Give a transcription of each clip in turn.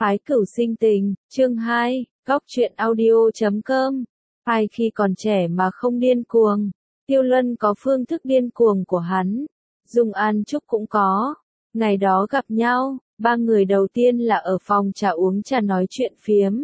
Phái Cửu Sinh Tình, chương 2, Góc truyện audio.com. Ai khi còn trẻ mà không điên cuồng, Tiêu Luân có phương thức điên cuồng của hắn, Dung An Trúc cũng có. Ngày đó gặp nhau, ba người đầu tiên là ở phòng trà uống trà nói chuyện phiếm.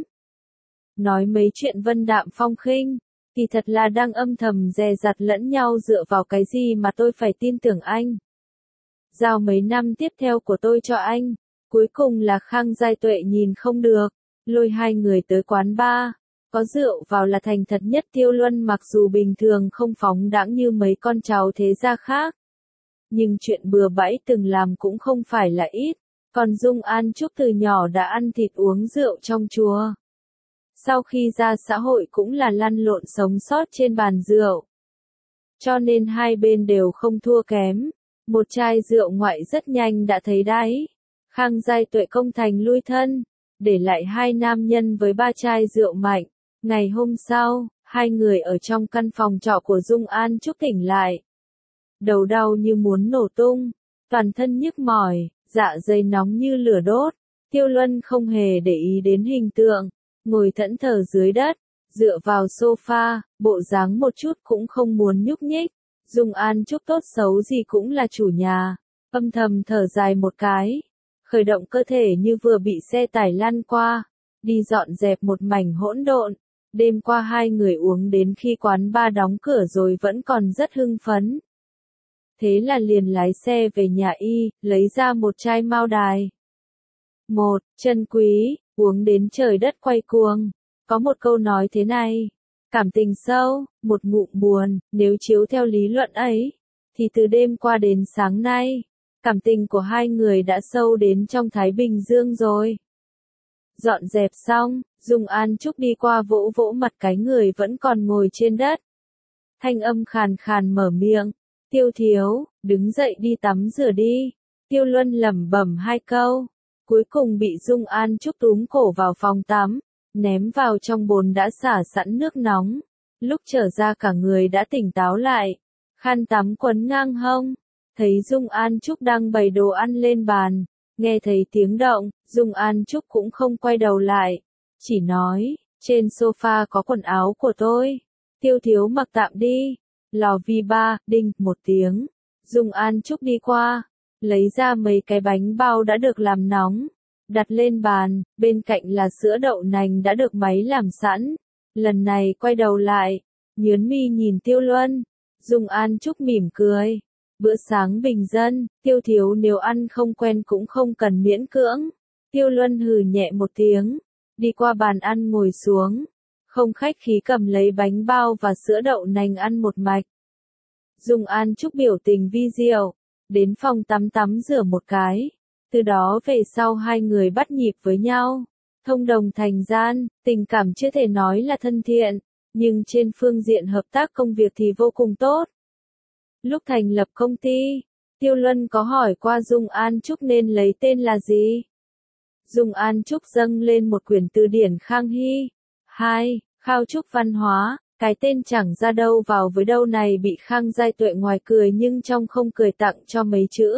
Nói mấy chuyện vân đạm phong khinh, thì thật là đang âm thầm dè dặt lẫn nhau dựa vào cái gì mà tôi phải tin tưởng anh. Giao mấy năm tiếp theo của tôi cho anh. Cuối cùng là Khang Giai Tuệ nhìn không được, lôi hai người tới quán bar, có rượu vào là thành thật nhất. Tiêu Luân mặc dù bình thường không phóng đãng như mấy con cháu thế gia khác, nhưng chuyện bừa bãi từng làm cũng không phải là ít, còn Dung An Trúc từ nhỏ đã ăn thịt uống rượu trong chùa. Sau khi ra xã hội cũng là lăn lộn sống sót trên bàn rượu. Cho nên hai bên đều không thua kém, một chai rượu ngoại rất nhanh đã thấy đáy. Khang Giai Tuệ công thành lui thân, để lại hai nam nhân với ba chai rượu mạnh. Ngày hôm sau, hai người ở trong căn phòng trọ của Dung An Trúc tỉnh lại. Đầu đau như muốn nổ tung, toàn thân nhức mỏi, dạ dày nóng như lửa đốt. Tiêu Luân không hề để ý đến hình tượng, ngồi thẫn thờ dưới đất, dựa vào sofa, bộ dáng một chút cũng không muốn nhúc nhích. Dung An Trúc tốt xấu gì cũng là chủ nhà, âm thầm thở dài một cái. Khởi động cơ thể như vừa bị xe tải lăn qua, đi dọn dẹp một mảnh hỗn độn. Đêm qua hai người uống đến khi quán bar đóng cửa rồi vẫn còn rất hưng phấn. Thế là liền lái xe về nhà y, lấy ra một chai mao đài. Một, chân quý, uống đến trời đất quay cuồng. Có một câu nói thế này, cảm tình sâu, một ngụm buồn. Nếu chiếu theo lý luận ấy, thì từ đêm qua đến sáng nay, cảm tình của hai người đã sâu đến trong Thái Bình Dương rồi. Dọn dẹp xong, Dung An Trúc đi qua vỗ vỗ mặt cái người vẫn còn ngồi trên đất. Thanh âm khàn khàn mở miệng, Tiêu thiếu, đứng dậy đi tắm rửa đi. Tiêu Luân lẩm bẩm hai câu, cuối cùng bị Dung An Trúc túm cổ vào phòng tắm, ném vào trong bồn đã xả sẵn nước nóng. Lúc trở ra cả người đã tỉnh táo lại, khăn tắm quấn ngang hông. Thấy Dung An Trúc đang bày đồ ăn lên bàn, nghe thấy tiếng động, Dung An Trúc cũng không quay đầu lại, chỉ nói, trên sofa có quần áo của tôi, Tiêu thiếu mặc tạm đi. Lò vi ba, đinh, một tiếng, Dung An Trúc đi qua, lấy ra mấy cái bánh bao đã được làm nóng, đặt lên bàn, bên cạnh là sữa đậu nành đã được máy làm sẵn. Lần này quay đầu lại, nhướng mi nhìn Tiêu Luân, Dung An Trúc mỉm cười. Bữa sáng bình dân, Tiêu thiếu nếu ăn không quen cũng không cần miễn cưỡng. Tiêu Luân hừ nhẹ một tiếng, đi qua bàn ăn ngồi xuống, không khách khí cầm lấy bánh bao và sữa đậu nành ăn một mạch. Dung An Trúc biểu tình vi diệu, đến phòng tắm rửa một cái. Từ đó về sau hai người bắt nhịp với nhau, thông đồng thành gian, tình cảm chưa thể nói là thân thiện, nhưng trên phương diện hợp tác công việc thì vô cùng tốt. Lúc thành lập công ty, Tiêu Luân có hỏi qua Dung An Trúc nên lấy tên là gì. Dung An Trúc dâng lên một quyển từ điển Khang Hy. 2. Khao Trúc văn hóa, cái tên chẳng ra đâu vào với đâu này bị Khang Giai Tuệ ngoài cười nhưng trong không cười tặng cho mấy chữ.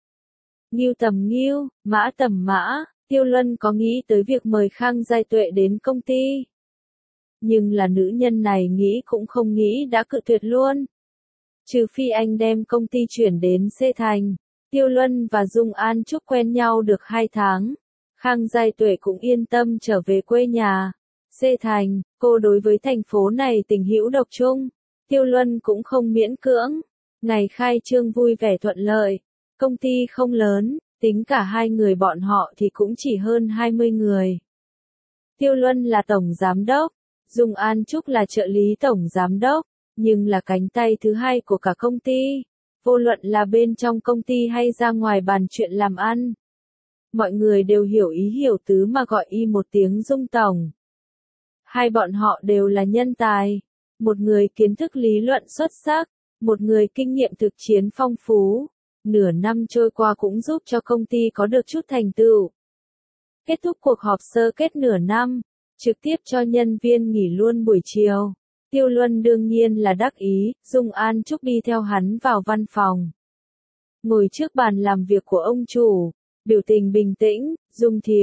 Ngưu tầm ngưu, mã tầm mã, Tiêu Luân có nghĩ tới việc mời Khang Giai Tuệ đến công ty. Nhưng là nữ nhân này nghĩ cũng không nghĩ đã cự tuyệt luôn. Trừ phi anh đem công ty chuyển đến C Thành. Tiêu Luân và Dung An Trúc quen nhau được 2 tháng. Khang Giai Tuệ cũng yên tâm trở về quê nhà. C Thành, cô đối với thành phố này tình hữu độc chung. Tiêu Luân cũng không miễn cưỡng. Ngày khai trương vui vẻ thuận lợi. Công ty không lớn, tính cả hai người bọn họ thì cũng chỉ hơn 20 người. Tiêu Luân là tổng giám đốc, Dung An Trúc là trợ lý tổng giám đốc, nhưng là cánh tay thứ hai của cả công ty. Vô luận là bên trong công ty hay ra ngoài bàn chuyện làm ăn, mọi người đều hiểu ý hiểu tứ mà gọi y một tiếng Dung tổng. Hai bọn họ đều là nhân tài, một người kiến thức lý luận xuất sắc, một người kinh nghiệm thực chiến phong phú. Nửa năm trôi qua cũng giúp cho công ty có được chút thành tựu. Kết thúc cuộc họp sơ kết nửa năm, trực tiếp cho nhân viên nghỉ luôn buổi chiều. Tiêu Luân đương nhiên là đắc ý, Dung An Trúc đi theo hắn vào văn phòng. Ngồi trước bàn làm việc của ông chủ, biểu tình bình tĩnh, Dung thiếu,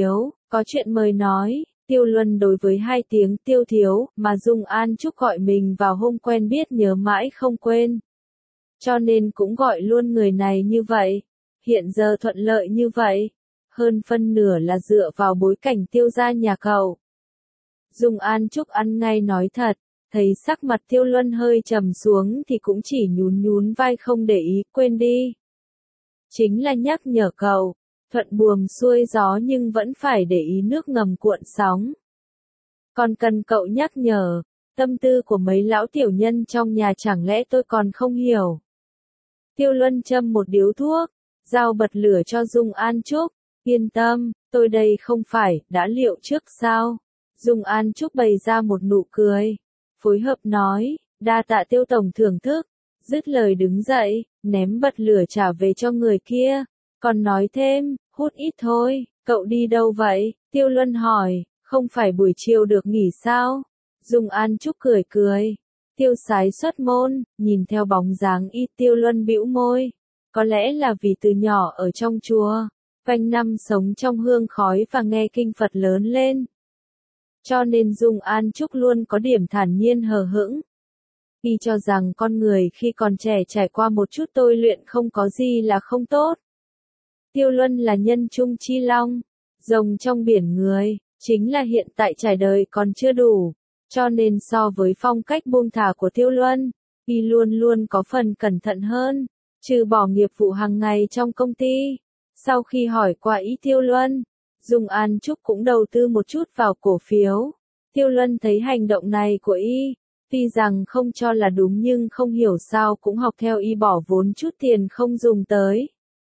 Có chuyện mời nói. Tiêu Luân đối với hai tiếng Tiêu thiếu mà Dung An Trúc gọi mình vào hôm quen biết nhớ mãi không quên. Cho nên cũng gọi luôn người này như vậy. Hiện giờ thuận lợi như vậy. Hơn phân nửa là dựa vào bối cảnh Tiêu gia nhà cậu. Dung An Trúc ăn ngay nói thật. Thấy sắc mặt Tiêu Luân hơi trầm xuống thì cũng chỉ nhún nhún vai không để ý, quên đi. Chính là nhắc nhở cậu. Thuận buồm xuôi gió nhưng vẫn phải để ý nước ngầm cuộn sóng. Còn cần cậu nhắc nhở, tâm tư của mấy lão tiểu nhân trong nhà chẳng lẽ tôi còn không hiểu. Tiêu Luân châm một điếu thuốc, giao bật lửa cho Dung An Trúc, yên tâm, tôi đây không phải, đã liệu trước sao? Dung An Trúc bày ra một nụ cười, phối hợp nói, đa tạ Tiêu tổng thưởng thức, dứt lời đứng dậy, ném bật lửa trả về cho người kia, còn nói thêm, hút ít thôi, cậu đi đâu vậy? Tiêu Luân hỏi, không phải buổi chiều được nghỉ sao? Dung An Trúc cười cười. Tiêu Sái xuất môn, nhìn theo bóng dáng y Tiêu Luân bĩu môi. Có lẽ là vì từ nhỏ ở trong chùa, quanh năm sống trong hương khói và nghe kinh Phật lớn lên. Cho nên Dung An Trúc luôn có điểm thản nhiên hờ hững. Y cho rằng con người khi còn trẻ trải qua một chút tôi luyện không có gì là không tốt. Tiêu Luân là nhân trung chi long, rồng trong biển người, chính là hiện tại trải đời còn chưa đủ. Cho nên so với phong cách buông thả của Tiêu Luân, y luôn luôn có phần cẩn thận hơn, trừ bỏ nghiệp vụ hàng ngày trong công ty. Sau khi hỏi qua ý Tiêu Luân, Dung An Trúc cũng đầu tư một chút vào cổ phiếu. Tiêu Luân thấy hành động này của y, tuy rằng không cho là đúng nhưng không hiểu sao cũng học theo y bỏ vốn chút tiền không dùng tới.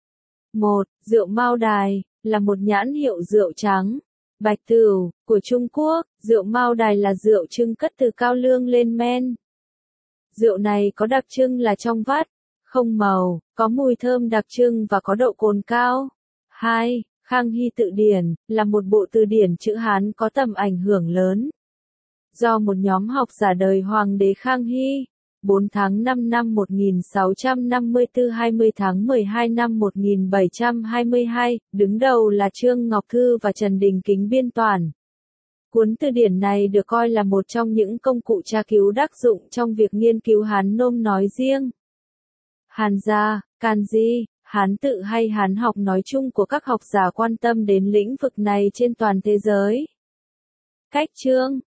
1. Rượu Mao Đài, là một nhãn hiệu rượu trắng. Bạch Tửu, của Trung Quốc, rượu Mao Đài là rượu trưng cất từ cao lương lên men. Rượu này có đặc trưng là trong vắt, không màu, có mùi thơm đặc trưng và có độ cồn cao. 2. Khang Hy Tự Điển, là một bộ từ điển chữ Hán có tầm ảnh hưởng lớn. Do một nhóm học giả đời Hoàng đế Khang Hy, 4 tháng 5 năm 1654 20 tháng 12 năm 1722, đứng đầu là Trương Ngọc Thư và Trần Đình Kính biên soạn. Cuốn từ điển này được coi là một trong những công cụ tra cứu đắc dụng trong việc nghiên cứu Hán nôm nói riêng. Hàn gia, Kanji, Hán tự hay Hán học nói chung của các học giả quan tâm đến lĩnh vực này trên toàn thế giới. Cách chương